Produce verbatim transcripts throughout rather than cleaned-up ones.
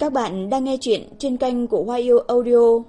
Các bạn đang nghe chuyện trên kênh của Hoa Yêu Audio.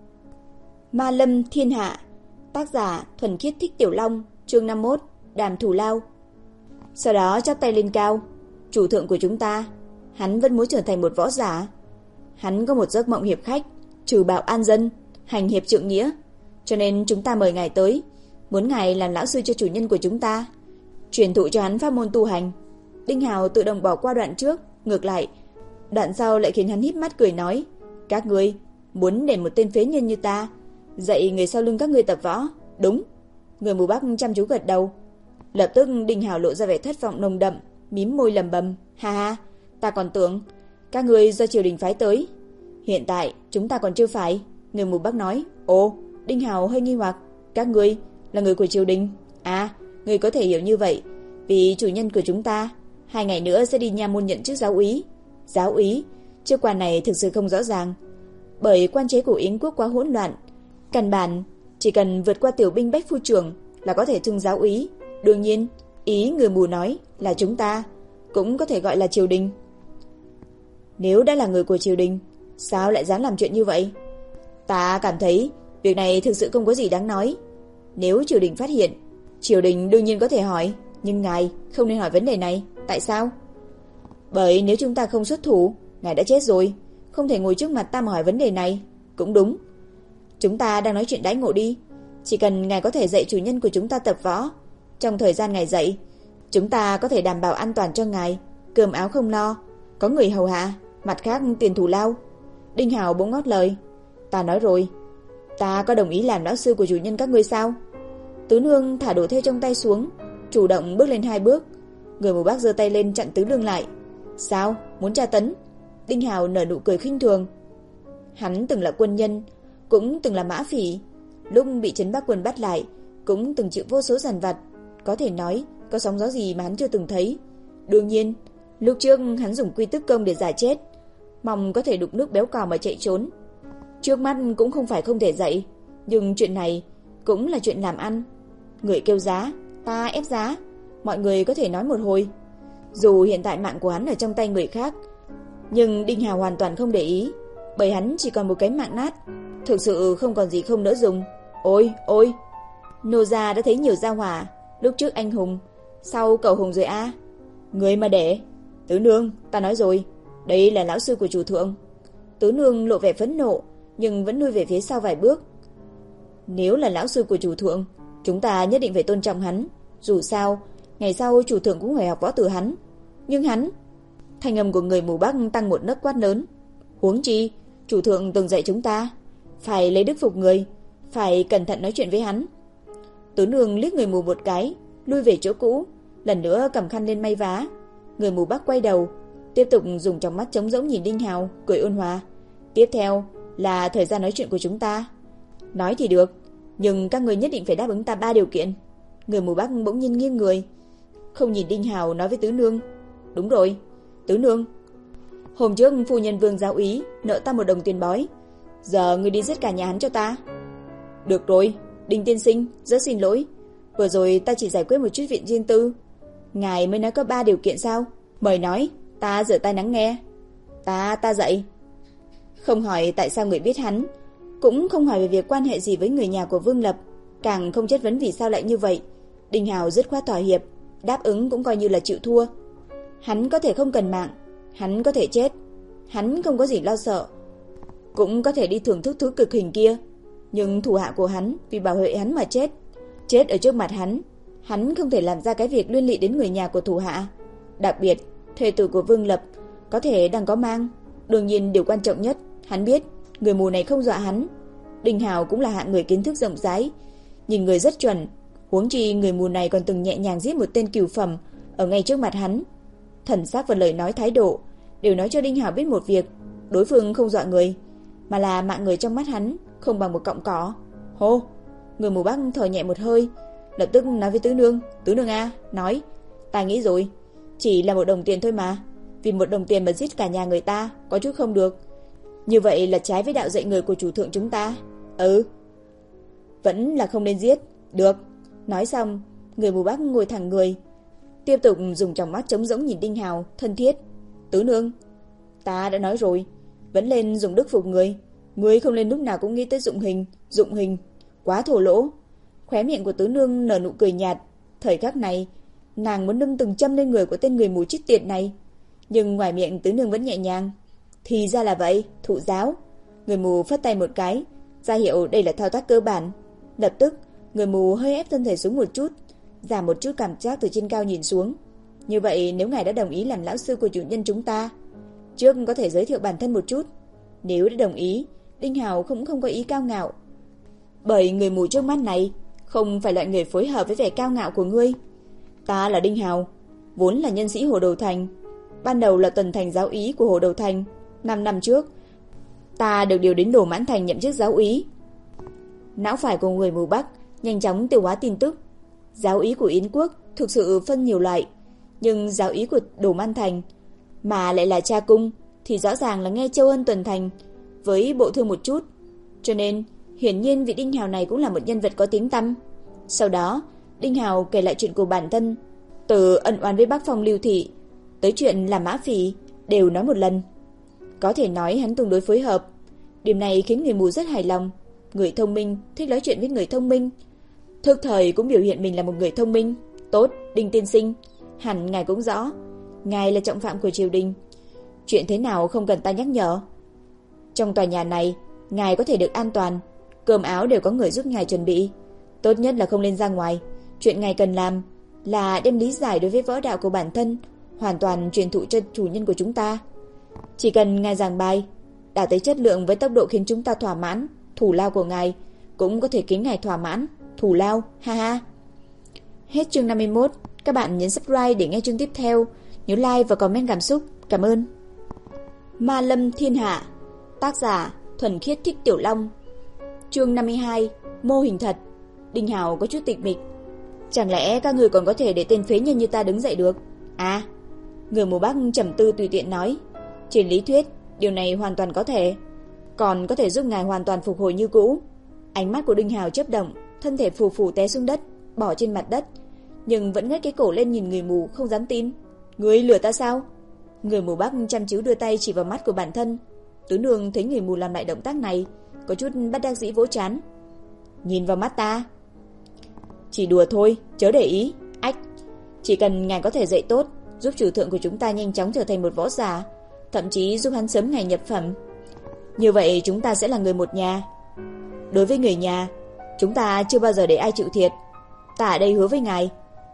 Ma Lâm Thiên Hạ, tác giả Thuần Khiết Thích Tiểu Long, chương năm mươi mốt, Đàm Thù Lao. Sau đó chắp tay lên cao, chủ thượng của chúng ta, hắn vẫn muốn trở thành một võ giả. Hắn có một giấc mộng hiệp khách, trừ bạo an dân, hành hiệp trượng nghĩa, cho nên chúng ta mời ngài tới, muốn ngài làm lão sư cho chủ nhân của chúng ta, truyền thụ cho hắn pháp môn tu hành. Đinh Hào tự động bỏ qua đoạn trước, ngược lại đoạn sau lại khiến hắn híp mắt cười nói: các ngươi muốn để một tên phế nhân như ta dạy người sau lưng các ngươi tập võ? Đúng. Người mù Bắc chăm chú gật đầu. Lập tức Đinh Hào lộ ra vẻ thất vọng nồng đậm, mím môi lẩm bẩm: ha ha, ta còn tưởng các ngươi do triều đình phái tới, hiện tại chúng ta còn chưa phải. Người mù Bắc nói. Ồ. Đinh Hào hơi nghi hoặc: các ngươi là người của triều đình? À, ngươi có thể hiểu như vậy vì chủ nhân của chúng ta hai ngày nữa sẽ đi nha môn nhận chức giáo úy. Giáo úy, chức quan này thực sự không rõ ràng, bởi quan chế của Yến quốc quá hỗn loạn. Căn bản chỉ cần vượt qua tiểu binh bách phu trưởng là có thể thăng giáo úy. Đương nhiên, ý người mù nói là chúng ta cũng có thể gọi là triều đình. Nếu đã là người của triều đình, sao lại dám làm chuyện như vậy? Ta cảm thấy việc này thực sự không có gì đáng nói. Nếu triều đình phát hiện, triều đình đương nhiên có thể hỏi, nhưng ngài không nên hỏi vấn đề này. Tại sao? Bởi nếu chúng ta không xuất thủ, ngài đã chết rồi, không thể ngồi trước mặt ta mà hỏi vấn đề này. Cũng đúng. Chúng ta đang nói chuyện đãi ngộ đi. Chỉ cần ngài có thể dạy chủ nhân của chúng ta tập võ, trong thời gian ngài dạy, chúng ta có thể đảm bảo an toàn cho ngài, cơm áo không lo, có người hầu hạ, mặt khác tiền thù lao. Đinh Hào bỗng ngót lời: ta nói rồi, ta có đồng ý làm lão sư của chủ nhân các ngươi sao? Tứ Nương thả đồ thê trong tay xuống, chủ động bước lên hai bước. Người mù Bắc giơ tay lên chặn Tứ Nương lại. Sao? Muốn tra tấn? Đinh Hào nở nụ cười khinh thường. Hắn từng là quân nhân, cũng từng là mã phỉ, lúc bị Trấn Bắc quân bắt lại cũng từng chịu vô số dằn vặt, có thể nói có sóng gió gì mà hắn chưa từng thấy. Đương nhiên, lúc trước hắn dùng quy tức công để giả chết, mong có thể đục nước béo cò mà chạy trốn. Trước mắt cũng không phải không thể dạy, nhưng chuyện này cũng là chuyện làm ăn. Người kêu giá, ta ép giá, mọi người có thể nói một hồi. Dù hiện tại mạng của hắn ở trong tay người khác, nhưng Đinh Hào hoàn toàn không để ý, bởi hắn chỉ còn một cái mạng nát, thực sự không còn gì không nỡ dùng. Ôi, ôi, nô gia đã thấy nhiều gia hỏa, lúc trước anh hùng, sau cầu hùng rồi a. Người mà để. Tứ Nương, ta nói rồi, đây là lão sư của chủ thượng. Tứ Nương lộ vẻ phẫn nộ, nhưng vẫn lui về phía sau vài bước. Nếu là lão sư của chủ thượng, chúng ta nhất định phải tôn trọng hắn. Dù sao, ngày sau chủ thượng cũng phải học võ từ hắn. Nhưng hắn... Thanh âm của người mù Bắc tăng một nấc quát lớn. Huống chi, chủ thượng từng dạy chúng ta phải lấy đức phục người, phải cẩn thận nói chuyện với hắn. Tứ Nương liếc người mù một cái, lui về chỗ cũ, lần nữa cầm khăn lên may vá. Người mù Bắc quay đầu, tiếp tục dùng trong mắt trống rỗng nhìn Đinh Hào, cười ôn hòa. Tiếp theo là thời gian nói chuyện của chúng ta. Nói thì được, nhưng các người nhất định phải đáp ứng ta ba điều kiện. Người mù Bắc bỗng nhiên nghiêng người, không nhìn Đinh Hào, nói với Tứ Nương. Đúng rồi, Tứ Nương, hôm trước phu nhân Vương giáo úy nợ ta một đồng tiền bói, giờ ngươi đi giết cả nhà hắn cho ta. Được rồi, Đinh tiên sinh, rất xin lỗi, vừa rồi ta chỉ giải quyết một chút chuyện riêng tư. Ngài mới nói có ba điều kiện sao? Mời nói, ta rửa tai lắng nghe. Ta, ta dạy. Không hỏi tại sao người biết hắn, cũng không hỏi về việc quan hệ gì với người nhà của Vương Lập, càng không chất vấn vì sao lại như vậy. Đinh Hào dứt khoát thỏa hiệp, đáp ứng cũng coi như là chịu thua. Hắn có thể không cần mạng, hắn có thể chết, hắn không có gì lo sợ, cũng có thể đi thưởng thức thứ cực hình kia. Nhưng thủ hạ của hắn vì bảo vệ hắn mà chết, chết ở trước mặt hắn, hắn không thể làm ra cái việc liên lụy đến người nhà của thủ hạ. Đặc biệt, thê tử của Vương Lập có thể đang có mang. Đương nhiên điều quan trọng nhất, hắn biết người mù này không dọa hắn. Đinh Hào cũng là hạng người kiến thức rộng rãi, nhìn người rất chuẩn. Huống chi người mù này còn từng nhẹ nhàng giết một tên cửu phẩm ở ngay trước mặt hắn. Thần sắc và lời nói thái độ đều nói cho Đinh Hào biết một việc, đối phương không dọa người, mà là mạng người trong mắt hắn không bằng một cọng cỏ. Hô, người mù Bắc thở nhẹ một hơi, lập tức nói với Tứ Nương. Tứ Nương a, nói, ta nghĩ rồi, chỉ là một đồng tiền thôi mà, vì một đồng tiền mà giết cả nhà người ta có chút không được. Như vậy là trái với đạo dạy người của chủ thượng chúng ta. Ừ, vẫn là không nên giết. Được. Nói xong, người mù Bắc ngồi thẳng người, tiếp tục dùng tròng mắt trống rỗng nhìn Đinh Hào, thân thiết. Tứ Nương, ta đã nói rồi, vẫn lên dùng đức phục người. Ngươi không lên lúc nào cũng nghĩ tới dụng hình, dụng hình, quá thổ lỗ. Khóe miệng của Tứ Nương nở nụ cười nhạt. Thời khắc này, nàng muốn đâm từng châm lên người của tên người mù chết tiệt này. Nhưng ngoài miệng Tứ Nương vẫn nhẹ nhàng. Thì ra là vậy, thụ giáo. Người mù phất tay một cái, ra hiệu đây là thao tác cơ bản. Lập tức, người mù hơi ép thân thể xuống một chút, giảm một chút cảm giác từ trên cao nhìn xuống. Như vậy nếu ngài đã đồng ý làm lão sư của chủ nhân chúng ta, trước có thể giới thiệu bản thân một chút. Nếu đã đồng ý, Đinh Hào cũng không có ý cao ngạo. Bởi người mù trước mắt này không phải loại người phối hợp với vẻ cao ngạo của ngươi. Ta là Đinh Hào, vốn là nhân sĩ Hồ Đầu Thành. Ban đầu là tuần thành giáo úy của Hồ Đầu Thành. Năm năm trước, ta được điều đến Đồ Mãn Thành nhậm chức giáo úy. Não phải của người mù Bắc nhanh chóng tiêu hóa tin tức. Giáo úy của Yến Quốc thực sự phân nhiều loại, nhưng giáo úy của Đồ Mãn Thành mà lại là cha cung thì rõ ràng là nghe Châu Ân tuần thành với bộ thương một chút. Cho nên hiển nhiên vị Đinh Hào này cũng là một nhân vật có tiếng tăm. Sau đó Đinh Hào kể lại chuyện của bản thân, từ ân oán với Bắc Phong Lưu Thị tới chuyện làm mã phỉ đều nói một lần. Có thể nói hắn tương đối phối hợp. Điểm này khiến người mù rất hài lòng. Người thông minh thích nói chuyện với người thông minh, thực thời cũng biểu hiện mình là một người thông minh. Tốt, Đinh tiên sinh, hẳn ngài cũng rõ, ngài là trọng phạm của triều đình. Chuyện thế nào không cần ta nhắc nhở. Trong tòa nhà này, ngài có thể được an toàn, cơm áo đều có người giúp ngài chuẩn bị. Tốt nhất là không lên ra ngoài. Chuyện ngài cần làm là đem lý giải đối với võ đạo của bản thân hoàn toàn truyền thụ cho chủ nhân của chúng ta. Chỉ cần ngài giảng bài đạt tới chất lượng với tốc độ khiến chúng ta thỏa mãn, thủ lao của ngài cũng có thể khiến ngài thỏa mãn. Thủ lao, ha ha. Hết chương năm mươi mốt. Các bạn nhấn subscribe để nghe chương tiếp theo. Nhớ like và comment cảm xúc. Cảm ơn. Ma Lâm Thiên Hạ. Tác giả Thuần Khiết Thích Tiểu Long. Chương năm mươi hai. Mô hình thật. Đinh Hào có chút tịch mịch. Chẳng lẽ các người còn có thể để tên phế nhân như ta đứng dậy được? À, người mù Bắc trầm tư tùy tiện nói. Trên lý thuyết, điều này hoàn toàn có thể, còn có thể giúp ngài hoàn toàn phục hồi như cũ. Ánh mắt của Đinh Hào chớp động, thân thể phù phù té xuống đất, bỏ trên mặt đất, nhưng vẫn ngước cái cổ lên nhìn người mù không dám tin. Ngươi lừa ta sao? Người mù Bắc chăm chú đưa tay chỉ vào mắt của bản thân. Tứ Nương thấy người mù làm lại động tác này, có chút bất đắc dĩ vỗ trán. Nhìn vào mắt ta. Chỉ đùa thôi, chớ để ý. Ách, chỉ cần ngài có thể dạy tốt, giúp chủ thượng của chúng ta nhanh chóng trở thành một võ giả, thậm chí giúp hắn sớm ngày nhập phẩm, như vậy chúng ta sẽ là người một nhà. Đối với người nhà, chúng ta chưa bao giờ để ai chịu thiệt. Ta ở đây hứa với ngài,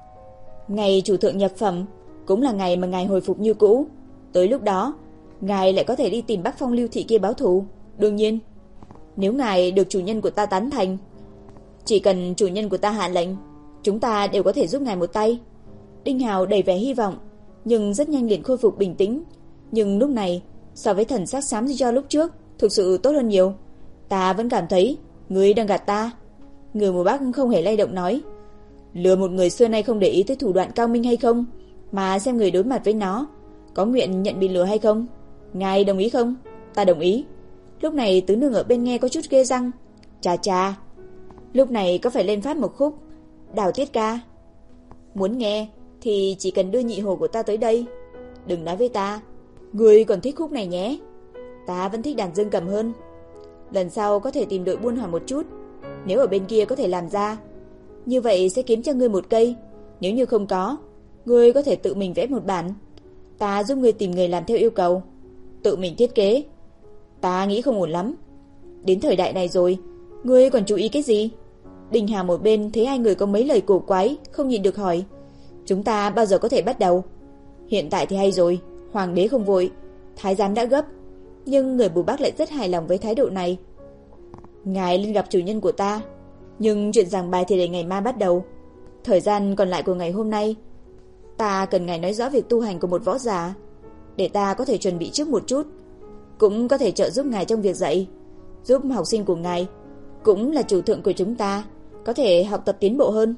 ngày chủ thượng nhập phẩm cũng là ngày mà ngài hồi phục như cũ. Tới lúc đó, ngài lại có thể đi tìm Bắc Phong Lưu Thị kia báo thù. Đương nhiên, nếu ngài được chủ nhân của ta tán thành, chỉ cần chủ nhân của ta hạ lệnh, chúng ta đều có thể giúp ngài một tay. Đinh Hào đầy vẻ hy vọng, nhưng rất nhanh liền khôi phục bình tĩnh. Nhưng lúc này, so với thần sắc xám cho lúc trước, thực sự tốt hơn nhiều. Ta vẫn cảm thấy ngươi đang gạt ta. Người mù Bắc không hề lay động nói. Lừa một người xưa nay không để ý tới thủ đoạn cao minh hay không, mà xem người đối mặt với nó có nguyện nhận bị lừa hay không. Ngài đồng ý không? Ta đồng ý. Lúc này Tứ Nương ở bên nghe có chút ghê răng. Chà chà, lúc này có phải lên phát một khúc Đào Tiết ca? Muốn nghe thì chỉ cần đưa nhị hồ của ta tới đây. Đừng nói với ta ngươi còn thích khúc này nhé. Ta vẫn thích đàn dương cầm hơn. Lần sau có thể tìm đội buôn hỏi một chút, nếu ở bên kia có thể làm ra, như vậy sẽ kiếm cho ngươi một cây. Nếu như không có, ngươi có thể tự mình vẽ một bản, ta giúp ngươi tìm người làm theo yêu cầu. Tự mình thiết kế, ta nghĩ không ổn lắm. Đến thời đại này rồi, ngươi còn chú ý cái gì? Đinh Hà một bên thấy hai người có mấy lời cổ quái, không nhịn được hỏi, chúng ta bao giờ có thể bắt đầu? Hiện tại thì hay rồi, hoàng đế không vội, thái giám đã gấp. Nhưng người mù Bắc lại rất hài lòng với thái độ này. Ngài lên gặp chủ nhân của ta, nhưng chuyện giảng bài thì để ngày mai bắt đầu. Thời gian còn lại của ngày hôm nay, ta cần ngài nói rõ việc tu hành của một võ giả, để ta có thể chuẩn bị trước một chút, cũng có thể trợ giúp ngài trong việc dạy, giúp học sinh của ngài, cũng là chủ thượng của chúng ta, có thể học tập tiến bộ hơn.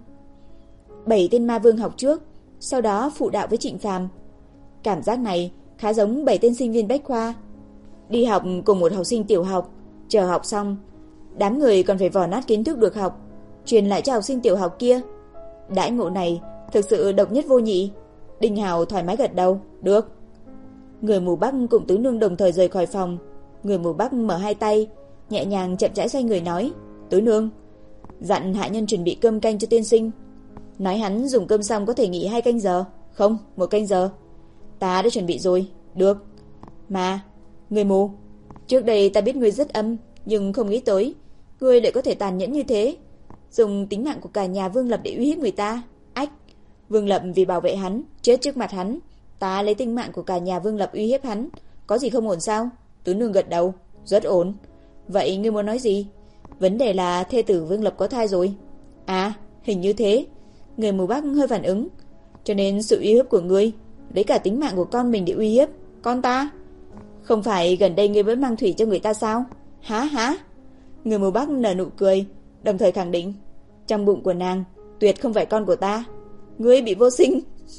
Bảy tên ma vương học trước, sau đó phụ đạo với Trịnh Phàm. Cảm giác này khá giống bảy tên sinh viên bách khoa đi học cùng một học sinh tiểu học. Chờ học xong, đám người còn phải vò nát kiến thức được học, truyền lại cho học sinh tiểu học kia. Đãi ngộ này thực sự độc nhất vô nhị. Đinh Hào thoải mái gật đầu. Được. Người mù Bắc cùng Tứ Nương đồng thời rời khỏi phòng. Người mù Bắc mở hai tay, nhẹ nhàng chậm rãi xoay người nói, Tứ nương, dặn hạ nhân chuẩn bị cơm canh cho tiên sinh. Nói hắn dùng cơm xong có thể nghỉ hai canh giờ. Không, một canh giờ. Ta đã chuẩn bị rồi. Được. Mà, người mù, trước đây ta biết ngươi rất âm, nhưng không nghĩ tới ngươi lại có thể tàn nhẫn như thế, dùng tính mạng của cả nhà Vương Lập để uy hiếp người ta. Ách, Vương Lập vì bảo vệ hắn, chết trước mặt hắn, ta lấy tính mạng của cả nhà Vương Lập uy hiếp hắn, có gì không ổn sao? Tứ nương gật đầu, rất ổn. Vậy ngươi muốn nói gì? Vấn đề là thê tử Vương Lập có thai rồi. À, hình như thế. Người mù Bắc hơi phản ứng. Cho nên sự uy hiếp của ngươi, lấy cả tính mạng của con mình để uy hiếp con ta. Không phải gần đây ngươi vẫn mang thủy cho người ta sao? Hả hả? Người mù Bắc nở nụ cười, đồng thời khẳng định, trong bụng của nàng tuyệt không phải con của ta. Ngươi bị vô sinh.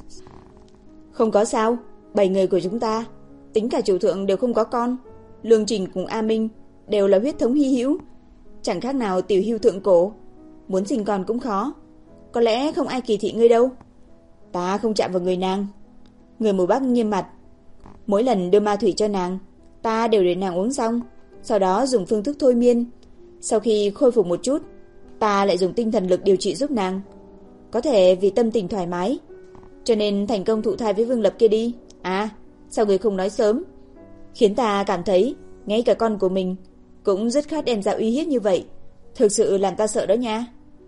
Không có sao, bảy người của chúng ta, tính cả chủ thượng đều không có con. Lương Trình cùng A Minh đều là huyết thống hy hữu, chẳng khác nào tiểu hưu thượng cổ, muốn sinh con cũng khó. Có lẽ không ai kỳ thị ngươi đâu. Ta không chạm vào người nàng. Người mù Bắc nghiêm mặt. Mỗi lần đưa ma thủy cho nàng, ta đều để nàng uống xong, sau đó dùng phương thức thôi miên. Sau khi khôi phục một chút, ta lại dùng tinh thần lực điều trị giúp nàng. Có thể vì tâm tình thoải mái, cho nên thành công thụ thai với Vương Lập kia đi. À, sao người không nói sớm? Khiến ta cảm thấy ngay cả con của mình cũng rất khát đem ra uy hiếp như vậy. Thực sự làm ta sợ đó nha.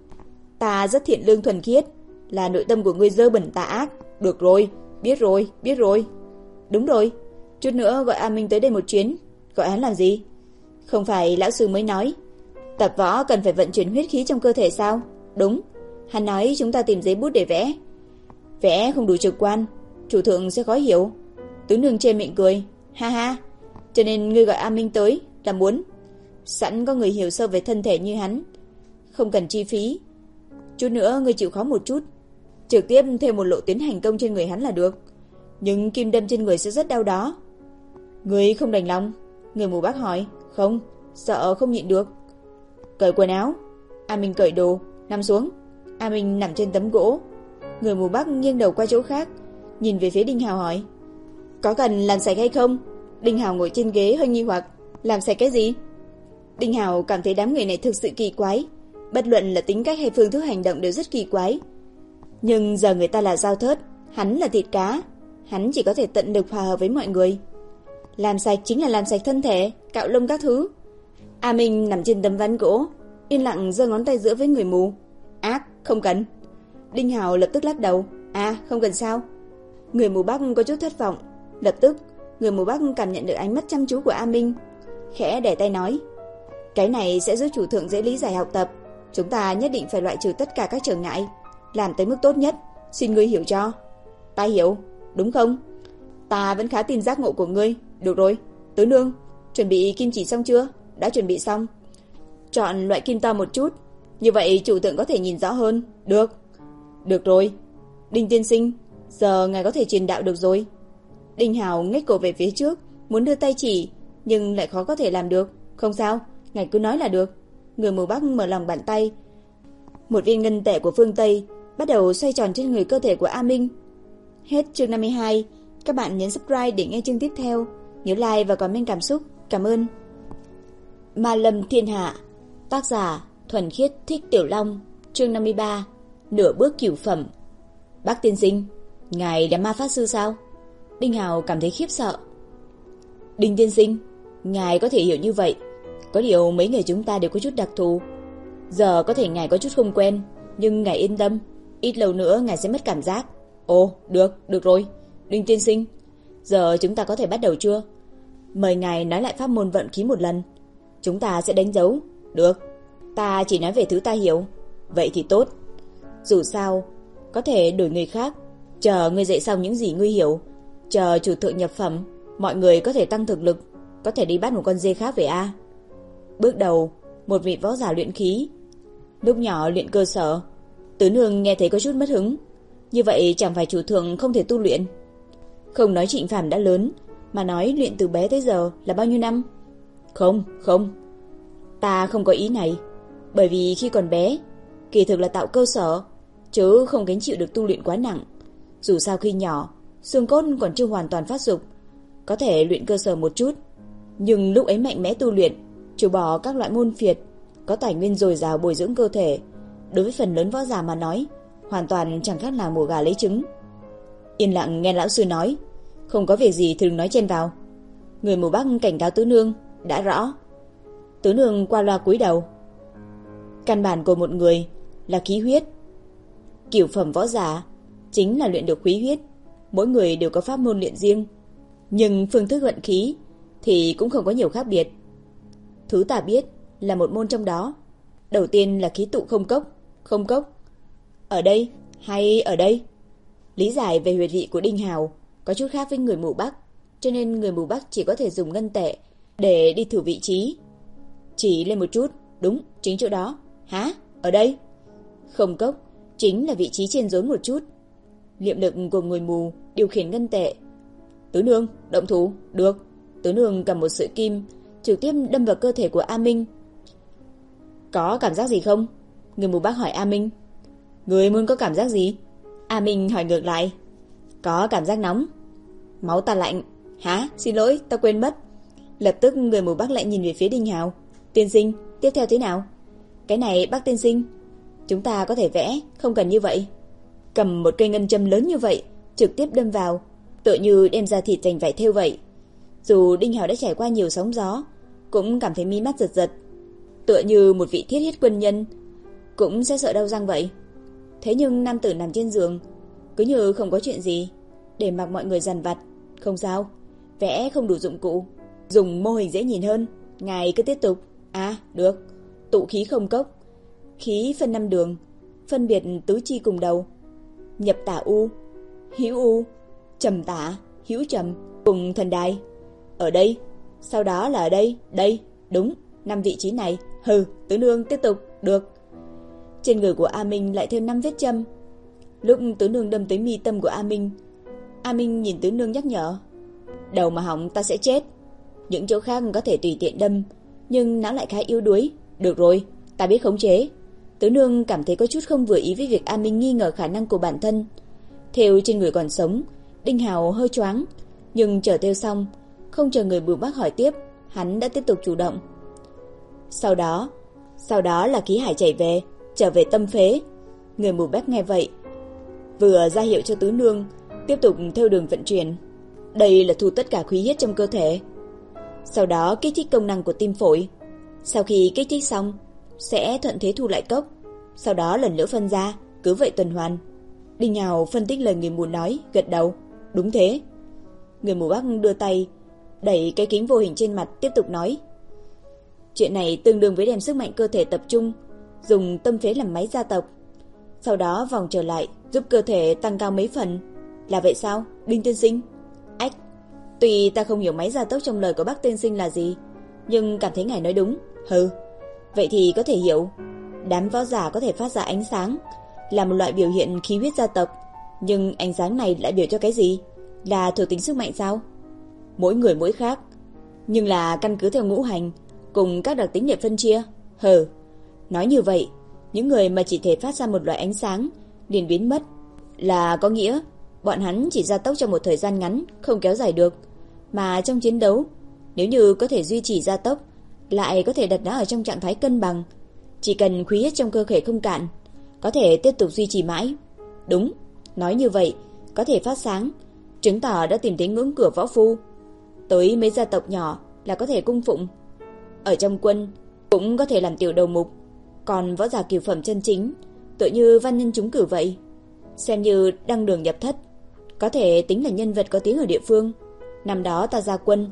Ta rất thiện lương thuần khiết, là nội tâm của ngươi dơ bẩn tà ác. Được rồi, biết rồi, biết rồi. Đúng rồi, chút nữa gọi A Minh tới đây một chuyến. Gọi hắn làm gì? Không phải lão sư mới nói tập võ cần phải vận chuyển huyết khí trong cơ thể sao? Đúng, hắn nói chúng ta tìm giấy bút để vẽ. Vẽ không đủ trực quan, chủ thượng sẽ khó hiểu. Tứ nương chê miệng cười, ha ha. Cho nên ngươi gọi A Minh tới là muốn sẵn có người hiểu sâu về thân thể như hắn, không cần chi phí. Chút nữa ngươi chịu khó một chút, trực tiếp thêm một lộ tuyến hành công trên người hắn là được. Nhưng kim đâm trên người sẽ rất đau đó. Ngươi không đành lòng? Người mù Bắc hỏi. Không, sợ không nhịn được. Cởi quần áo. A Minh cởi đồ, nằm xuống. A Minh nằm trên tấm gỗ. Người mù Bắc nghiêng đầu qua chỗ khác, nhìn về phía Đinh Hào hỏi, có cần làm sạch hay không? Đinh Hào ngồi trên ghế hơi nghi hoặc, làm sạch cái gì? Đinh Hào cảm thấy đám người này thực sự kỳ quái, bất luận là tính cách hay phương thức hành động đều rất kỳ quái. Nhưng giờ người ta là dao thớt, hắn là thịt cá, hắn chỉ có thể tận lực hòa hợp với mọi người. Làm sạch chính là làm sạch thân thể, cạo lông các thứ. A Minh nằm trên tấm ván gỗ, yên lặng giơ ngón tay giữa với người mù. Ác, không cần. Đinh Hào lập tức lắc đầu. À, không cần sao? Người mù Bắc có chút thất vọng. Lập tức, người mù Bắc cảm nhận được ánh mắt chăm chú của A Minh, khẽ đè tay nói, cái này sẽ giúp chủ thượng dễ lý giải học tập. Chúng ta nhất định phải loại trừ tất cả các trở ngại, làm tới mức tốt nhất. Xin ngươi hiểu cho. Ta hiểu, đúng không? Ta vẫn khá tin giác ngộ của ngươi. Được rồi, Tứ nương, chuẩn bị kim chỉ xong chưa? Đã chuẩn bị xong. Chọn loại kim to một chút, như vậy chủ thượng có thể nhìn rõ hơn. Được. Được rồi. Đinh tiên sinh, giờ ngài có thể truyền đạo được rồi. Đinh Hào nhếch cổ về phía trước, muốn đưa tay chỉ, nhưng lại khó có thể làm được. Không sao, ngài cứ nói là được. Người mù Bắc mở lòng bàn tay. Một viên ngân tệ của phương Tây bắt đầu xoay tròn trên người cơ thể của A Minh. Hết chương năm mươi hai. Các bạn nhấn subscribe để nghe chương tiếp theo. Nhớ like và comment cảm xúc. Cảm ơn. Ma Lâm Thiên Hạ. Tác giả Thuần Khiết Thích Tiểu Long. Chương năm mươi ba. Nửa bước cửu phẩm. Bác tiên sinh, ngài là ma pháp sư sao? Đinh Hào cảm thấy khiếp sợ. Đinh tiên sinh, ngài có thể hiểu như vậy. Có điều mấy người chúng ta đều có chút đặc thù. Giờ có thể ngài có chút không quen, nhưng ngài yên tâm, ít lâu nữa ngài sẽ mất cảm giác. Ồ, được, được rồi. Đinh tiên sinh, giờ chúng ta có thể bắt đầu chưa? Mời ngài nói lại pháp môn vận khí một lần. Chúng ta sẽ đánh dấu. Được, ta chỉ nói về thứ ta hiểu. Vậy thì tốt. Dù sao, có thể đổi người khác. Chờ ngươi dạy xong những gì ngươi hiểu, chờ chủ thượng nhập phẩm, mọi người có thể tăng thực lực, có thể đi bắt một con dê khác về A. Bước đầu, một vị võ giả luyện khí. Lúc nhỏ luyện cơ sở. Tứ nương nghe thấy có chút mất hứng. Như vậy chẳng phải chủ thượng không thể tu luyện? Không nói Trịnh Phàm đã lớn, mà nói luyện từ bé tới giờ là bao nhiêu năm? Không, không. Ta không có ý này. Bởi vì khi còn bé, kỳ thực là tạo cơ sở, chứ không gánh chịu được tu luyện quá nặng. Dù sao khi nhỏ, xương cốt còn chưa hoàn toàn phát dục, có thể luyện cơ sở một chút. Nhưng lúc ấy mạnh mẽ tu luyện, trừ bỏ các loại môn phiệt, có tài nguyên dồi dào bồi dưỡng cơ thể, đối với phần lớn võ giả mà nói, hoàn toàn chẳng khác nào mổ gà lấy trứng. Yên lặng nghe lão sư nói, không có việc gì thì đừng nói chen vào. Người mù Bắc cảnh cáo tứ nương, đã rõ. Tứ nương qua loa cúi đầu. Căn bản của một người là khí huyết. Cửu phẩm võ giả chính là luyện được khí huyết. Mỗi người đều có pháp môn luyện riêng, nhưng phương thức vận khí thì cũng không có nhiều khác biệt. Thứ ta biết là một môn trong đó. Đầu tiên là khí tụ không cốc. Không cốc ở đây hay ở đây? Lý giải về huyệt vị của Đinh Hào có chút khác với người mù Bắc, cho nên người mù Bắc chỉ có thể dùng ngân tệ để đi thử vị trí. Chỉ lên một chút, đúng, chính chỗ đó. Hả? Ở đây? Không cốc chính là vị trí trên rốn một chút. Niệm lực của người mù điều khiển ngân tệ. Tứ nương, động thủ. Được. Tứ nương cầm một sợi kim trực tiếp đâm vào cơ thể của A Minh. Có cảm giác gì không? Người mù Bắc hỏi A Minh. Người muốn có cảm giác gì? A Minh hỏi ngược lại. Có cảm giác nóng. Máu ta lạnh. Hả? Xin lỗi, ta quên mất. Lập tức người mù Bắc lại nhìn về phía Đinh Hào. Tiên sinh, tiếp theo thế nào? Cái này bác tiên sinh, chúng ta có thể vẽ, không cần như vậy. Cầm một cây ngân châm lớn như vậy, trực tiếp đâm vào, tựa như đem ra thịt thành vải thêu vậy. Dù Đinh Hào đã trải qua nhiều sóng gió, cũng cảm thấy mí mắt giật giật, tựa như một vị thiết huyết quân nhân cũng sẽ sợ đau răng vậy. Thế nhưng nam tử nằm trên giường, cứ như không có chuyện gì, để mặc mọi người dằn vặt. Không sao, vẽ không đủ dụng cụ, dùng mô hình dễ nhìn hơn. Ngài cứ tiếp tục. À, được. Tụ khí không cốc. Khí phân năm đường, phân biệt tứ chi cùng đầu. Nhập tả u, hữu u, trầm tả, hữu trầm, cùng thần đài. Ở đây, sau đó là ở đây, đây, đúng, năm vị trí này. Hừ, tứ nương tiếp tục. Được. Trên người của A Minh lại thêm năm vết châm. Lúc tứ nương đâm tới mi tâm của A Minh, A Minh nhìn tứ nương nhắc nhở. Đầu mà hỏng ta sẽ chết. Những chỗ khác có thể tùy tiện đâm, nhưng não lại khá yếu đuối. Được rồi, ta biết khống chế. Tứ nương cảm thấy có chút không vừa ý với việc A Minh nghi ngờ khả năng của bản thân. Thêu trên người còn sống, Đinh Hào hơi choáng, nhưng chờ thêu xong, không chờ người mù Bắc hỏi tiếp, hắn đã tiếp tục chủ động. Sau đó, sau đó là khí hải chảy về, trở về tâm phế. Người mù Bắc nghe vậy, vừa ra hiệu cho tứ nương tiếp tục theo đường vận chuyển. Đây là thu tất cả khí huyết trong cơ thể. Sau đó kích thích công năng của tim phổi. Sau khi kích thích xong, sẽ thuận thế thu lại cốc. Sau đó lần nữa phân ra, cứ vậy tuần hoàn. Đinh Hào phân tích lời người mù nói, gật đầu. Đúng thế. Người mù Bắc đưa tay đẩy cái kính vô hình trên mặt, tiếp tục nói. Chuyện này tương đương với đem sức mạnh cơ thể tập trung, dùng tâm phế làm máy gia tộc, sau đó vòng trở lại, giúp cơ thể tăng cao mấy phần. Là vậy sao, Đinh tiên sinh? Ách, tuy ta không hiểu máy gia tốc trong lời của bác tiên sinh là gì, nhưng cảm thấy ngài nói đúng. Hừ, vậy thì có thể hiểu. Đám võ giả có thể phát ra ánh sáng, là một loại biểu hiện khí huyết gia tộc. Nhưng ánh sáng này lại biểu cho cái gì? Là thuộc tính sức mạnh sao? Mỗi người mỗi khác, nhưng là căn cứ theo ngũ hành cùng các đặc tính để phân chia. Hừ, nói như vậy, những người mà chỉ thể phát ra một loại ánh sáng liền biến mất, là có nghĩa bọn hắn chỉ gia tốc trong một thời gian ngắn, không kéo dài được. Mà trong chiến đấu, nếu như có thể duy trì gia tốc, lại có thể đặt nó ở trong trạng thái cân bằng. Chỉ cần khí huyết trong cơ thể không cạn, có thể tiếp tục duy trì mãi. Đúng, nói như vậy, có thể phát sáng, chứng tỏ đã tìm thấy ngưỡng cửa võ phu. Tới mấy gia tộc nhỏ là có thể cung phụng. Ở trong quân cũng có thể làm tiểu đầu mục. Còn võ giả cửu phẩm chân chính, tựa như văn nhân trúng cử vậy, xem như đăng đường nhập thất, có thể tính là nhân vật có tiếng ở địa phương. Năm đó ta ra quân,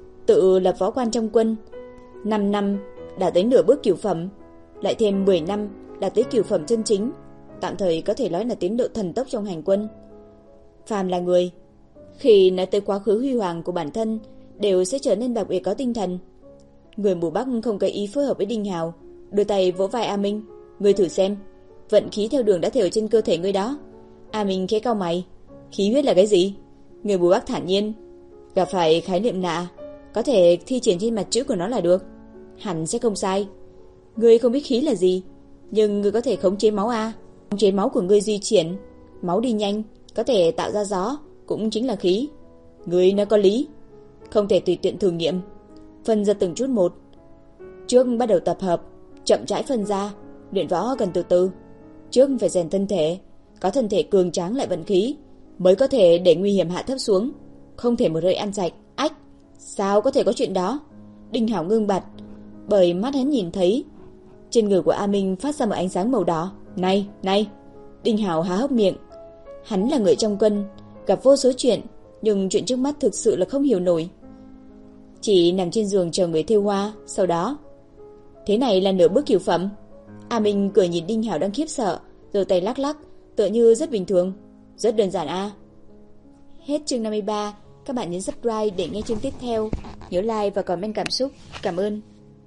tự lập võ quan trong quân, năm năm đã tới nửa bước cửu phẩm, lại thêm mười năm là tới cửu phẩm chân chính, tạm thời có thể nói là tiến độ thần tốc trong hành quân. Phàm là người, khi nói tới quá khứ huy hoàng của bản thân, đều sẽ trở nên đặc biệt có tinh thần. Người mù Bắc không có ý phối hợp với Đinh Hào, đưa tay vỗ vai A Minh. Ngươi thử xem, vận khí theo đường đã thều trên cơ thể ngươi đó. A Minh khẽ cau mày. Khí huyết là cái gì? Người mù Bắc thản nhiên. Gặp phải khái niệm nạ, có thể thi triển trên mặt chữ của nó là được. Hẳn sẽ không sai. Ngươi không biết khí là gì, nhưng ngươi có thể khống chế máu A. Khống chế máu của ngươi di chuyển, máu đi nhanh, có thể tạo ra gió, cũng chính là khí. Ngươi nói có lý, không thể tùy tiện thử nghiệm. phân ra từng chút một. Trước bắt đầu tập hợp, chậm rãi phân ra. Luyện võ cần từ từ. Trước phải rèn thân thể, có thân thể cường tráng lại vận khí, mới có thể để nguy hiểm hạ thấp xuống. Không thể một hơi ăn sạch. Ách, sao có thể có chuyện đó? Đinh Hảo ngưng bặt, bởi mắt hắn nhìn thấy trên người của A Minh phát ra một ánh sáng màu đỏ. Này, này! Đinh Hảo há hốc miệng. Hắn là người trong quân, gặp vô số chuyện, nhưng chuyện trước mắt thực sự là không hiểu nổi. Chỉ nằm trên giường chờ người thêu hoa. Sau đó, thế này là nửa bước cửu phẩm. A Minh cười nhìn Đinh Hảo đang khiếp sợ, rồi tay lắc lắc, tựa như rất bình thường. Rất đơn giản a. Hết chương năm mươi ba. Các bạn nhấn subscribe để nghe chương tiếp theo. Nhớ like và comment cảm xúc. Cảm ơn.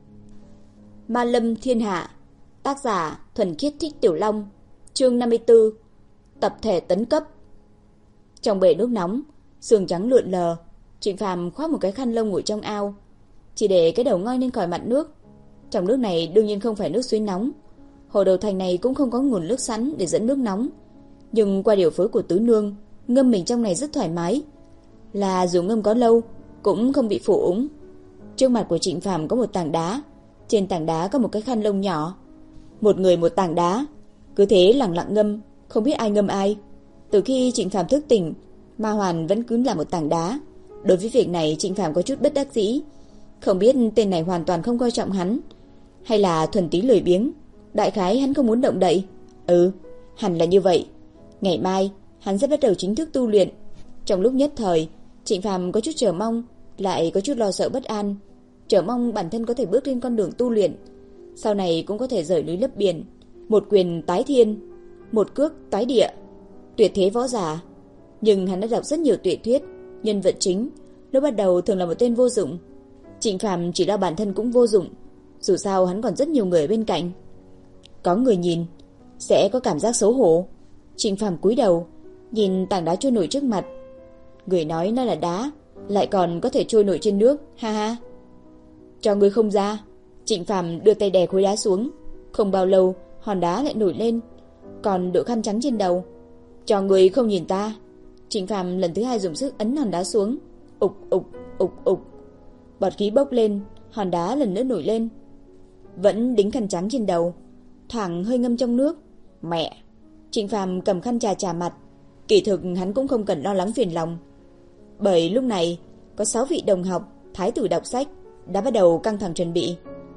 Ma Lâm Thiên Hạ. Tác giả Thuần Khiết Thích Tiểu Long. Chương năm mươi tư. Tập thể tấn cấp. Trong bể nước nóng, sương trắng lượn lờ. Trịnh Phàm khoác một cái khăn lông ngồi trong ao, chỉ để cái đầu ngoi lên khỏi mặt nước. Trong nước này đương nhiên không phải nước suối nóng. Hồ Đầu Thành này cũng không có nguồn nước sẵn để dẫn nước nóng. Nhưng qua điều phối của Tứ Nương, ngâm mình trong này rất thoải mái. Là dù ngâm có lâu cũng không bị phủ úng. Trước mặt của Trịnh Phàm có một tảng đá. Trên tảng đá có một cái khăn lông nhỏ. Một người một tảng đá. Cứ thế lặng lặng ngâm, không biết ai ngâm ai. Từ khi Trịnh Phàm thức tỉnh, Ma Hoàn vẫn cứ là một tảng đá. Đối với việc này Trịnh Phàm có chút bất đắc dĩ. Không biết tên này hoàn toàn không coi trọng hắn, hay là thuần túy lười biếng. Đại khái hắn không muốn động đậy. Ừ, hẳn là như vậy. Ngày mai hắn sẽ bắt đầu chính thức tu luyện. Trong lúc nhất thời, Trịnh Phàm có chút chờ mong, lại có chút lo sợ bất an. Chờ mong bản thân có thể bước lên con đường tu luyện, sau này cũng có thể rời núi lấp biển, một quyền tái thiên, một cước tái địa, tuyệt thế võ giả. Nhưng hắn đã đọc rất nhiều tiểu thuyết, nhân vật chính lúc bắt đầu thường là một tên vô dụng. Trịnh Phàm chỉ lo bản thân cũng vô dụng, dù sao hắn còn rất nhiều người ở bên cạnh. Có người nhìn sẽ có cảm giác xấu hổ. Trịnh Phàm cúi đầu nhìn tảng đá trôi nổi trước mặt. Người nói nó là đá, lại còn có thể trôi nổi trên nước, ha ha. Cho người không ra. Trịnh Phàm đưa tay đè khối đá xuống. Không bao lâu hòn đá lại nổi lên, còn đội khăn trắng trên đầu. Cho người không nhìn ta. Trịnh Phàm lần thứ hai dùng sức ấn hòn đá xuống. Ục ục ục ục. Bọt khí bốc lên, hòn đá lần nữa nổi lên, vẫn đính khăn trắng trên đầu, thoảng hơi ngâm trong nước. Mẹ! Trịnh Phàm cầm khăn chà chà mặt. Kỳ thực hắn cũng không cần lo lắng phiền lòng, bởi lúc này có sáu vị đồng học thái tử đọc sách đã bắt đầu căng thẳng chuẩn bị.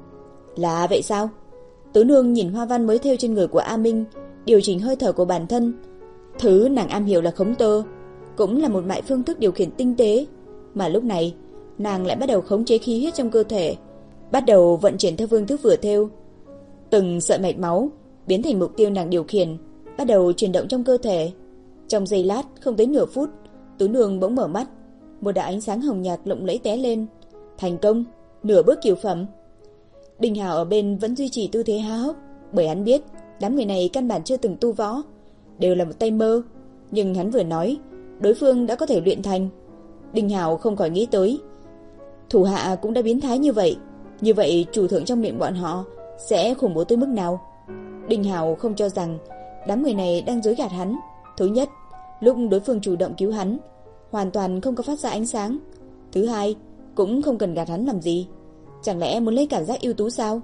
Là vậy sao? Tứ Nương nhìn hoa văn mới thêu trên người của A Minh, điều chỉnh hơi thở của bản thân. Thứ nàng am hiểu là khống tơ, cũng là một loại phương thức điều khiển tinh tế, mà lúc này nàng lại bắt đầu khống chế khí huyết trong cơ thể, bắt đầu vận chuyển theo phương thức vừa thêu. Từng sợi mạch máu biến thành mục tiêu nàng điều khiển, bắt đầu chuyển động trong cơ thể. Trong giây lát, không tới nửa phút, Tứ Nương bỗng mở mắt, một đạo ánh sáng hồng nhạt lộng lẫy tóe lên. Thành công, nửa bước cửu phẩm. Đinh Hào ở bên vẫn duy trì tư thế há hốc, bởi hắn biết đám người này căn bản chưa từng tu võ, đều là một tay mơ. Nhưng hắn vừa nói, đối phương đã có thể luyện thành. Đinh Hào không khỏi nghĩ tới, thủ hạ cũng đã biến thái như vậy, như vậy chủ thượng trong miệng bọn họ sẽ khủng bố tới mức nào? Đinh Hào không cho rằng đám người này đang dối gạt hắn. Thứ nhất, lúc đối phương chủ động cứu hắn, hoàn toàn không có phát ra ánh sáng. Thứ hai, cũng không cần gạt hắn làm gì. Chẳng lẽ muốn lấy cảm giác ưu tú sao?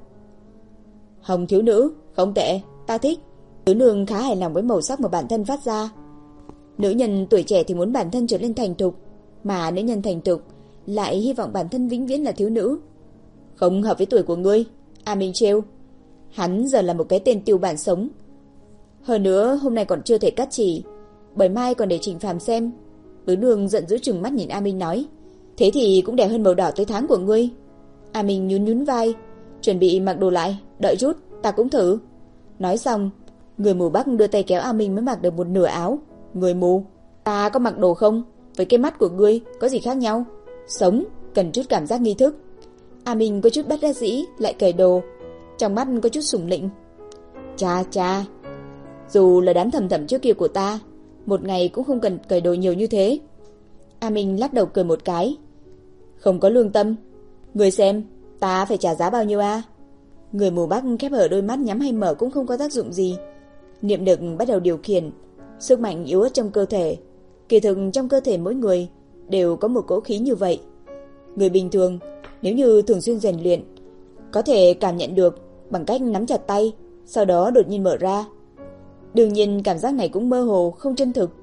Hồng thiếu nữ, không tệ, ta thích. Tứ Nương khá hài lòng với màu sắc mà bản thân phát ra. Nữ nhân tuổi trẻ thì muốn bản thân trở nên thành thục, mà nữ nhân thành thục lại hy vọng bản thân vĩnh viễn là thiếu nữ. Không hợp với tuổi của ngươi. A Minh trêu. Hắn giờ là một cái tên tiêu bản sống. Hơn nữa hôm nay còn chưa thể cắt chỉ, bởi mai còn để Trịnh Phàm xem. Tứ Nương giận dữ trừng mắt nhìn A Minh nói, thế thì cũng đẹp hơn màu đỏ tới tháng của ngươi. A Minh nhún nhún vai, chuẩn bị mặc đồ lại. Đợi chút, ta cũng thử. Nói xong, người mù Bắc đưa tay kéo A Minh mới mặc được một nửa áo. Người mù, ta có mặc đồ không? Với cái mắt của ngươi có gì khác nhau? Sống cần chút cảm giác nghi thức. A Minh có chút bất đắc dĩ lại cởi đồ, trong mắt có chút sủng lịnh. Cha cha, dù là đám thầm thầm trước kia của ta, một ngày cũng không cần cởi đồ nhiều như thế. A Minh lắc đầu cười một cái. Không có lương tâm. Người xem, ta phải trả giá bao nhiêu a? À? Người mù Bắc khép hở đôi mắt, nhắm hay mở cũng không có tác dụng gì. Niệm lực bắt đầu điều khiển sức mạnh yếu ớt trong cơ thể. Kỳ thực trong cơ thể mỗi người đều có một cỗ khí như vậy. Người bình thường Nếu như thường xuyên rèn luyện, có thể cảm nhận được bằng cách nắm chặt tay, sau đó đột nhiên mở ra. Đương nhiên cảm giác này cũng mơ hồ, không chân thực.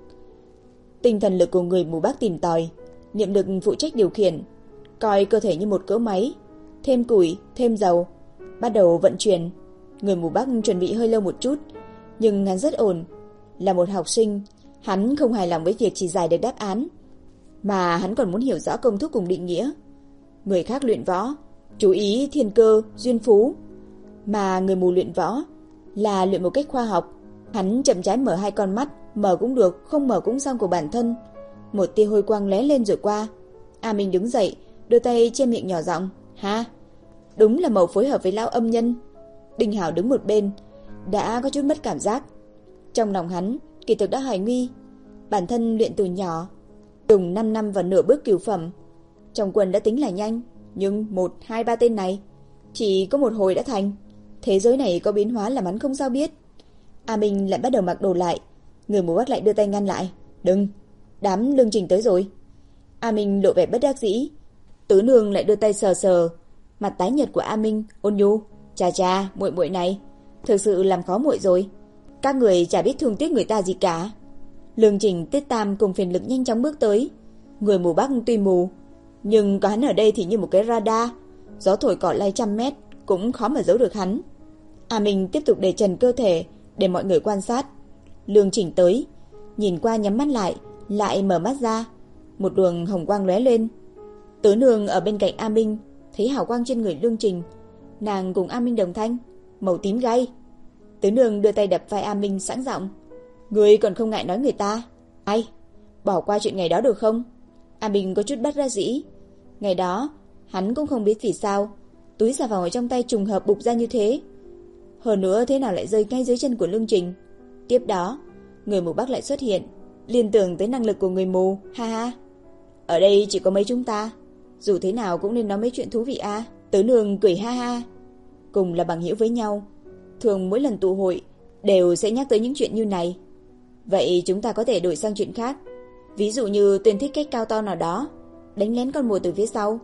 Tinh thần lực của người mù bác tìm tòi, niệm lực phụ trách điều khiển, coi cơ thể như một cỗ máy, thêm củi, thêm dầu, bắt đầu vận chuyển. Người mù bác chuẩn bị hơi lâu một chút, nhưng hắn rất ổn. Là một học sinh, hắn không hài lòng với việc chỉ giải được đáp án, mà hắn còn muốn hiểu rõ công thức cùng định nghĩa. Người khác luyện võ, chú ý thiên cơ, duyên phú, mà người mù luyện võ là luyện một cách khoa học. Hắn chậm rãi mở hai con mắt, mở cũng được, không mở cũng xong của bản thân. Một tia hôi quang lóe lên rồi qua. A Minh đứng dậy, đưa tay che miệng nhỏ giọng, "Ha, đúng là màu phối hợp với lão âm nhân." Đinh Hảo đứng một bên, đã có chút mất cảm giác. Trong lòng hắn, kỳ thực đã hoài nghi, bản thân luyện từ nhỏ, dùng năm năm vào nửa bước cửu phẩm. Trong quân đã tính là nhanh, nhưng một, hai, ba tên này chỉ có một hồi đã thành. Thế giới này có biến hóa làm hắn không sao biết. A Minh lại bắt đầu mặc đồ lại. Người mù bác lại đưa tay ngăn lại. "Đừng, đám Lương Trình tới rồi." A Minh lộ vẻ bất đắc dĩ. Tứ nương lại đưa tay sờ sờ mặt tái nhợt của A Minh, ôn nhu, "Chà chà, muội muội này thực sự làm khó muội rồi. Các người chả biết thương tiếc người ta gì cả." Lương Trình, Tiết Tam cùng Phiền Lực nhanh chóng bước tới. Người mù bác tuy mù, nhưng có hắn ở đây thì như một cái radar, gió thổi cỏ lay trăm mét cũng khó mà giấu được hắn. A Minh tiếp tục để trần cơ thể để mọi người quan sát. Lương Trình tới, nhìn qua nhắm mắt lại, lại mở mắt ra, một luồng hồng quang lóe lên. Tứ nương ở bên cạnh A Minh thấy hào quang trên người Lương Trình, nàng cùng A Minh đồng thanh, "Màu tím gay." Tứ nương đưa tay đập vai A Minh sẵn giọng, "Ngươi còn không ngại nói người ta? Ai, bỏ qua chuyện ngày đó được không?" A Minh có chút bất đắc dĩ. Ngày đó hắn cũng không biết vì sao túi xà phòng ở trong tay trùng hợp bục ra như thế. Hơn nữa thế nào lại rơi ngay dưới chân của Lương Trình. Tiếp đó người mù bác lại xuất hiện, liên tưởng tới năng lực của người mù. Ha ha, ở đây chỉ có mấy chúng ta, dù thế nào cũng nên nói mấy chuyện thú vị a. Tứ nương cười ha ha, cùng là bằng hữu với nhau, thường mỗi lần tụ hội đều sẽ nhắc tới những chuyện như này. Vậy chúng ta có thể đổi sang chuyện khác, ví dụ như tuyển thích cách cao to nào đó đánh lén con mồi từ phía sau,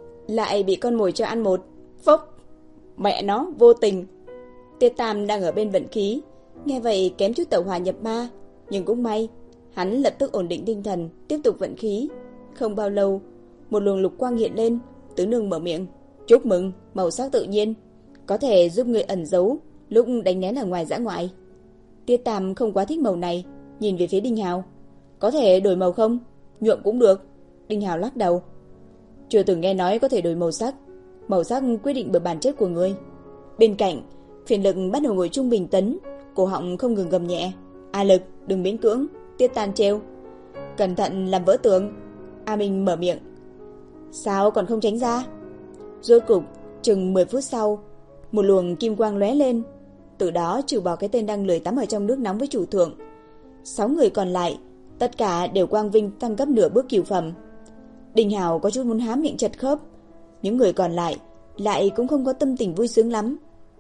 lại bị con mồi cho ăn một phốc. Mẹ nó, vô tình. Tiết Tam đang ở bên vận khí, nghe vậy kém chút tẩu hỏa nhập ma, nhưng cũng may, hắn lập tức ổn định tinh thần, tiếp tục vận khí. Không bao lâu, một luồng lục quang hiện lên. Tứ nương mở miệng, "Chúc mừng, màu sắc tự nhiên, có thể giúp người ẩn giấu lúc đánh lén ở ngoài dã ngoại." Tiết Tam không quá thích màu này, nhìn về phía Đinh Hào, "Có thể đổi màu không? Nhuộm cũng được." Đinh Hào lắc đầu, "Chưa từng nghe nói có thể đổi màu sắc, màu sắc quyết định bởi bản chất của người." Bên cạnh, Phiền Lực bắt đầu ngồi trung bình tấn, cổ họng không ngừng gầm nhẹ, "A Lực, đừng miễn cưỡng." Tiết Tam trêu, "Cẩn thận làm vỡ tường." A Minh mở miệng, "Sao còn không tránh ra?" Rốt cục, chừng mười phút sau, một luồng kim quang lóe lên, từ đó trừ bỏ cái tên đang lười tắm ở trong nước nóng với chủ thượng. Sáu người còn lại, tất cả đều quang vinh tăng cấp nửa bước cửu phẩm. Đinh Hào có chút muốn há miệng chật khớp, những người còn lại lại cũng không có tâm tình vui sướng lắm.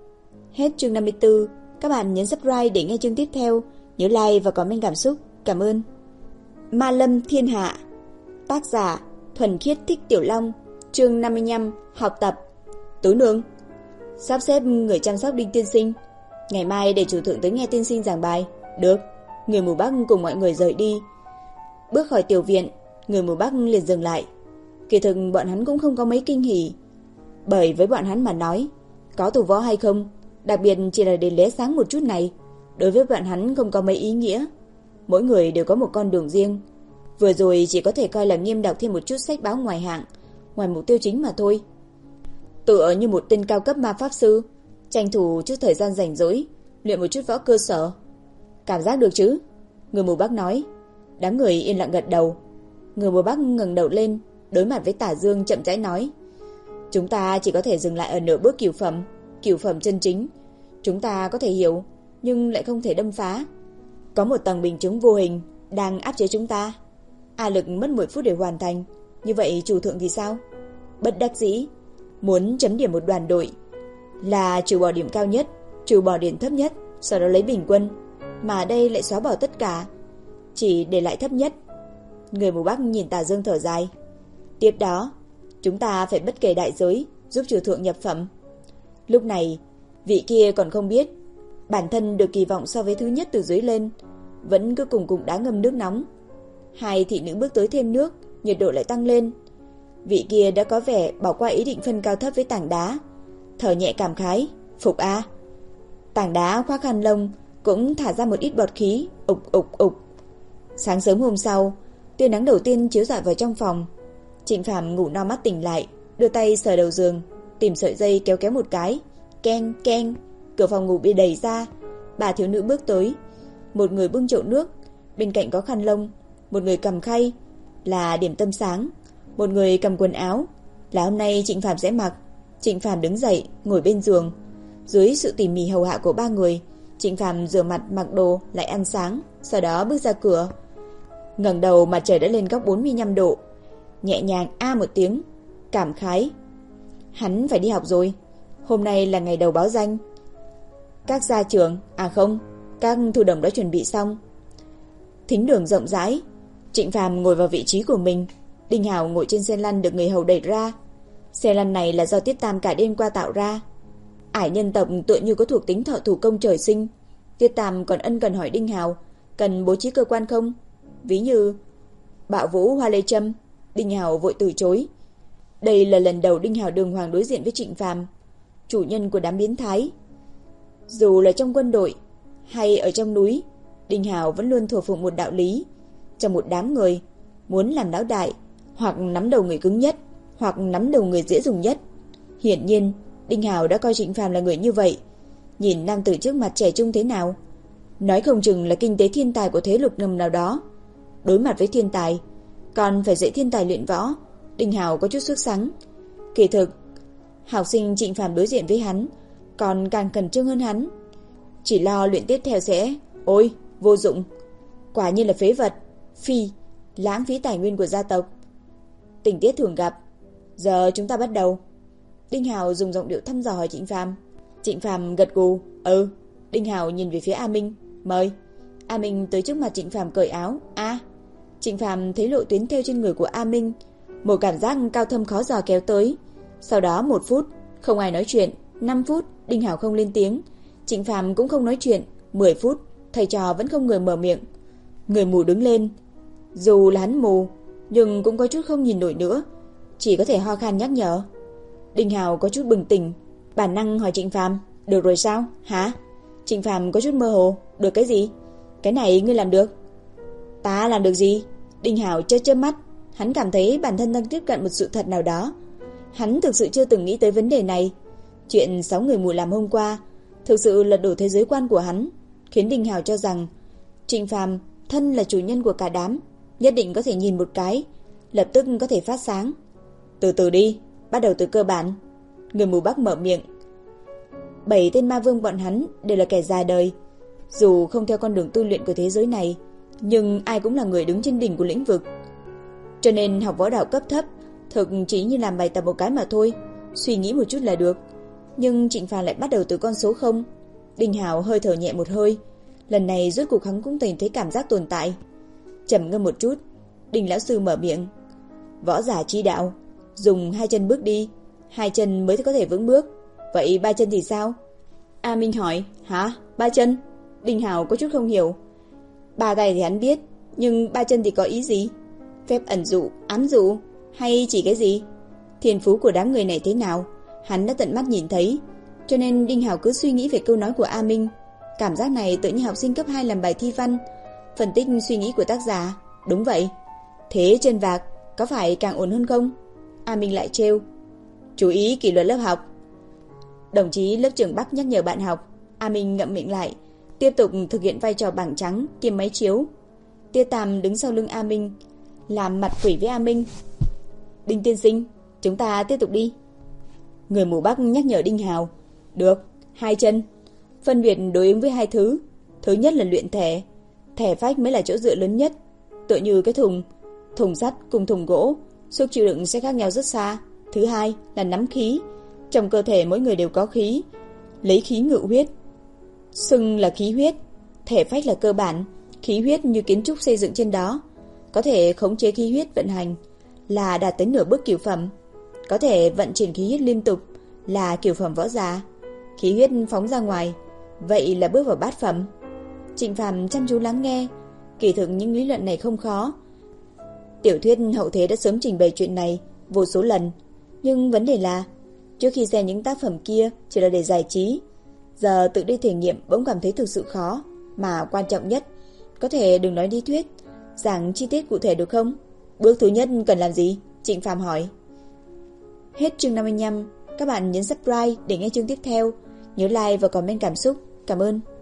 Hết chương năm mươi tư, các bạn nhấn subscribe để nghe chương tiếp theo, nhớ like và comment cảm xúc. Cảm ơn. Ma Lâm Thiên Hạ, tác giả Thuần Khiết Thích Tiểu Long, chương năm mươi lăm, học tập. Tứ nương, sắp xếp người chăm sóc Đinh tiên sinh, ngày mai để chủ thượng tới nghe tiên sinh giảng bài. Được. Người mù Bắc cùng mọi người rời đi. Bước khỏi tiểu viện, người mù Bắc liền dừng lại. Kỳ thực bọn hắn cũng không có mấy kinh hỉ, bởi với bọn hắn mà nói, có tù võ hay không, đặc biệt chỉ là đến lễ sáng một chút này, đối với bọn hắn không có mấy ý nghĩa. Mỗi người đều có một con đường riêng. Vừa rồi chỉ có thể coi là nghiêm đọc thêm một chút sách báo ngoài hạng, ngoài mục tiêu chính mà thôi. Tựa như một tên cao cấp ma pháp sư, tranh thủ chút thời gian rảnh rỗi, luyện một chút võ cơ sở. Cảm giác được chứ? Người mù Bắc nói. Đám người yên lặng gật đầu. Người mù Bắc ngẩng đầu lên, đối mặt với Tả Dương chậm rãi nói, "Chúng ta chỉ có thể dừng lại ở nửa bước cửu phẩm, cửu phẩm chân chính. Chúng ta có thể hiểu, nhưng lại không thể đâm phá. Có một tầng bình chứng vô hình đang áp chế chúng ta. A Lực mất mười phút để hoàn thành, như vậy chủ thượng thì sao?" Bất đắc dĩ, muốn chấm điểm một đoàn đội là trừ bỏ điểm cao nhất, trừ bỏ điểm thấp nhất, sau đó lấy bình quân, mà ở đây lại xóa bỏ tất cả, chỉ để lại thấp nhất. Người mù Bắc nhìn Tả Dương thở dài. Tiếp đó, Chúng ta phải bất kể đại giới giúp chùa thượng nhập phẩm. Lúc này, vị kia còn không biết bản thân được kỳ vọng so với thứ nhất từ dưới lên, vẫn cứ cùng cùng đá ngâm nước nóng. Hai thị nữ bước tới thêm nước, nhiệt độ lại tăng lên. Vị kia đã có vẻ bỏ qua ý định phân cao thấp với tảng đá, thở nhẹ cảm khái, phục a. Tảng đá khoác khăn lông cũng thả ra một ít bọt khí, ục ục ục. Sáng sớm hôm sau, tia nắng đầu tiên chiếu rọi vào trong phòng. Trịnh Phàm ngủ no mắt tỉnh lại, đưa tay sờ đầu giường, tìm sợi dây kéo kéo một cái, keng keng, cửa phòng ngủ bị đẩy ra. Bà thiếu nữ bước tới, một người bưng chậu nước, bên cạnh có khăn lông, một người cầm khay là điểm tâm sáng, một người cầm quần áo là hôm nay Trịnh Phàm sẽ mặc. Trịnh Phàm đứng dậy, ngồi bên giường. Dưới sự tỉ mỉ hầu hạ của ba người, Trịnh Phàm rửa mặt, mặc đồ, lại ăn sáng, sau đó bước ra cửa. Ngẩng đầu mặt trời đã lên góc bốn mươi lăm độ, nhẹ nhàng a một tiếng, cảm khái. Hắn phải đi học rồi, hôm nay là ngày đầu báo danh. Các gia trưởng, à không, các thủ đồng đã chuẩn bị xong. Thính đường rộng rãi, Trịnh Phàm ngồi vào vị trí của mình. Đinh Hào ngồi trên xe lăn được người hầu đẩy ra. Xe lăn này là do Tiết Tam cả đêm qua tạo ra. Ải nhân tộc tựa như có thuộc tính thợ thủ công trời sinh. Tiết Tam còn ân cần hỏi Đinh Hào cần bố trí cơ quan không, ví như bạo vũ hoa lê châm. Đinh Hào vội từ chối. Đây là lần đầu Đinh Hào đường hoàng đối diện với Trịnh Phàm, chủ nhân của đám biến thái. Dù là trong quân đội hay ở trong núi, Đinh Hào vẫn luôn thờ phụng một đạo lý. Trong một đám người, muốn làm lão đại, hoặc nắm đầu người cứng nhất, hoặc nắm đầu người dễ dùng nhất. Hiển nhiên, Đinh Hào đã coi Trịnh Phàm là người như vậy. Nhìn nam tử trước mặt trẻ trung thế nào, nói không chừng là kinh tế thiên tài của thế lực ngầm nào đó. Đối mặt với thiên tài, còn phải dạy thiên tài luyện võ. Đinh Hào có chút sốt sắng. Kỳ thực, học sinh Trịnh Phàm đối diện với hắn còn càng khẩn trương hơn hắn. Chỉ lo luyện tiếp theo sẽ, ôi, vô dụng, quả nhiên là phế vật, phi, lãng phí tài nguyên của gia tộc. Tình tiết thường gặp, giờ chúng ta bắt đầu. Đinh Hào dùng giọng điệu thăm dò hỏi Trịnh Phàm. Trịnh Phàm gật gù, ừ. Đinh Hào nhìn về phía A Minh, mời. A Minh tới trước mặt Trịnh Phàm cởi áo. A. Trịnh Phàm thấy lộ tuyến theo trên người của A Minh, một cảm giác cao thâm khó dò kéo tới. Sau đó một phút, không ai nói chuyện. Năm phút, Đinh Hào không lên tiếng. Trịnh Phàm cũng không nói chuyện. Mười phút, thầy trò vẫn không người mở miệng. Người mù đứng lên. Dù là hắn mù, nhưng cũng có chút không nhìn nổi nữa, chỉ có thể ho khan nhắc nhở. Đinh Hào có chút bừng tỉnh, bản năng hỏi Trịnh Phàm, được rồi sao? Hả? Trịnh Phàm có chút mơ hồ, được cái gì? Cái này ngươi làm được? Ta làm được gì? Đinh Hào chớp chớp mắt, hắn cảm thấy bản thân đang tiếp cận một sự thật nào đó. Hắn thực sự chưa từng nghĩ tới vấn đề này. Chuyện sáu người mù làm hôm qua thực sự lật đổ thế giới quan của hắn, khiến Đinh Hào cho rằng Trịnh Phàm thân là chủ nhân của cả đám, nhất định có thể nhìn một cái, lập tức có thể phát sáng. Từ từ đi, bắt đầu từ cơ bản. Người mù Bắc mở miệng. Bảy tên ma vương bọn hắn đều là kẻ già đời, dù không theo con đường tu luyện của thế giới này, nhưng ai cũng là người đứng trên đỉnh của lĩnh vực. Cho nên học võ đạo cấp thấp thực chỉ như làm bài tập một cái mà thôi, suy nghĩ một chút là được. Nhưng Trịnh Phàm lại bắt đầu từ con số không. Đinh Hào hơi thở nhẹ một hơi. Lần này rốt cuộc hắn cũng tìm thấy cảm giác tồn tại. Trầm ngâm một chút, Đinh lão sư mở miệng. Võ giả chi đạo, dùng hai chân bước đi, hai chân mới có thể vững bước. Vậy ba chân thì sao? A Minh hỏi. Hả? Ba chân? Đinh Hào có chút không hiểu. Ba tay thì hắn biết, nhưng ba chân thì có ý gì? Phép ẩn dụ, ám dụ, hay chỉ cái gì? Thiên phú của đám người này thế nào, hắn đã tận mắt nhìn thấy. Cho nên Đinh Hào cứ suy nghĩ về câu nói của A Minh. Cảm giác này tự như học sinh cấp hai làm bài thi văn, phân tích suy nghĩ của tác giả. Đúng vậy. Thế chân vạc có phải càng ổn hơn không? A Minh lại trêu. Chú ý kỷ luật lớp học. Đồng chí lớp trưởng Bắc nhắc nhở bạn học. A Minh ngậm miệng lại, tiếp tục thực hiện vai trò bảng trắng kiêm máy chiếu. Tia Tam đứng sau lưng A Minh, làm mặt quỷ với A Minh. Đinh tiên sinh, chúng ta tiếp tục đi. Người mù Bắc nhắc nhở Đinh Hào. Được, hai chân. Phân biệt đối ứng với hai thứ. Thứ nhất là luyện thể. Thể phách mới là chỗ dựa lớn nhất. Tựa như cái thùng, thùng sắt cùng thùng gỗ, sức chịu đựng sẽ khác nhau rất xa. Thứ hai là nắm khí. Trong cơ thể mỗi người đều có khí, lấy khí ngự huyết. Xưng là khí huyết. Thể phách là cơ bản, khí huyết như kiến trúc xây dựng trên đó, có thể khống chế khí huyết vận hành, là đạt tới nửa bước cửu phẩm. Có thể vận chuyển khí huyết liên tục là cửu phẩm võ giả. Khí huyết phóng ra ngoài, vậy là bước vào bát phẩm. Trịnh Phàm chăm chú lắng nghe. Kỳ thực những lý luận này không khó. Tiểu thuyết hậu thế đã sớm trình bày chuyện này vô số lần. Nhưng vấn đề là, trước khi xem những tác phẩm kia chỉ là để giải trí, giờ tự đi thể nghiệm bỗng cảm thấy thực sự khó. Mà quan trọng nhất, có thể đừng nói lý thuyết, giảng chi tiết cụ thể được không? Bước thứ nhất cần làm gì? Trịnh Phàm hỏi. Hết chương năm mươi lăm. Các bạn nhấn subscribe để nghe chương tiếp theo. Nhớ like và comment cảm xúc. Cảm ơn.